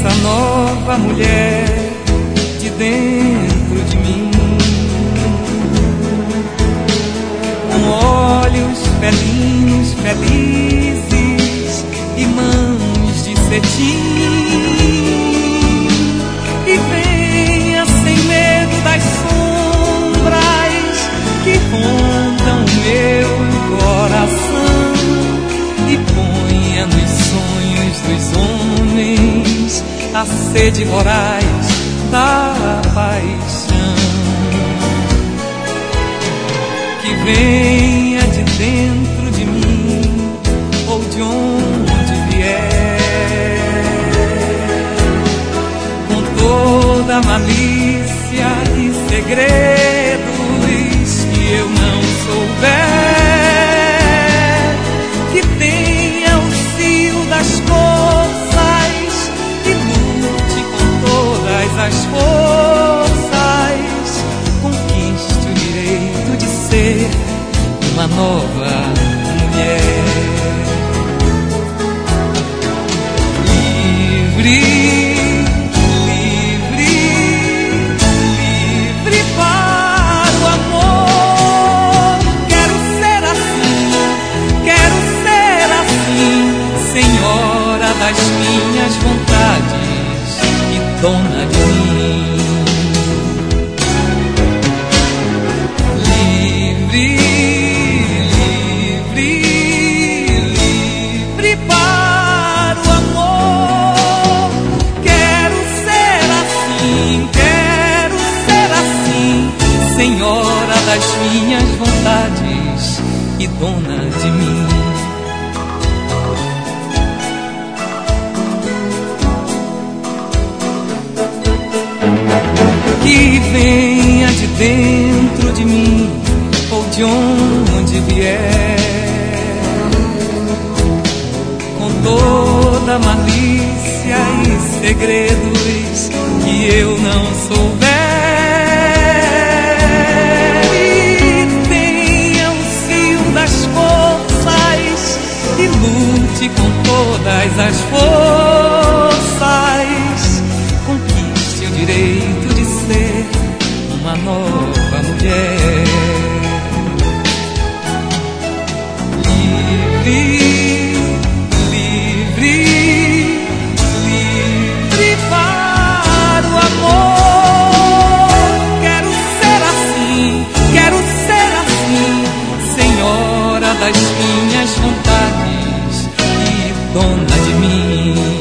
essa nova mulher de dentro de mim, com olhos felinos, felizes e mãos de cetim, e venha sem medo das sombras que rondam o meu coração, e ponha nos sonhos dos homens a sede voraz da paixão, que venha de dentro de mim ou de onde vier, com toda a malícia e segredos que eu não souber, que tenha o cio das forças e lute com todas as forças, conquiste o direito de ser uma nova mulher, livre, livre, livre para o amor. Quero ser assim, senhora das minhas vontades e dona de mim. Livre, livre, livre para o amor. Quero ser assim, senhora das minhas vontades e dona de mim. Que venha de dentro de mim ou de onde vier, com toda a malícia e segredos que eu não souber, e tenha o cio das forças e lute com todas as forças, conquiste o direito de ser uma nova mulher, livre, livre, livre para o amor. Quero ser assim, senhora das minhas vontades e dona de mim.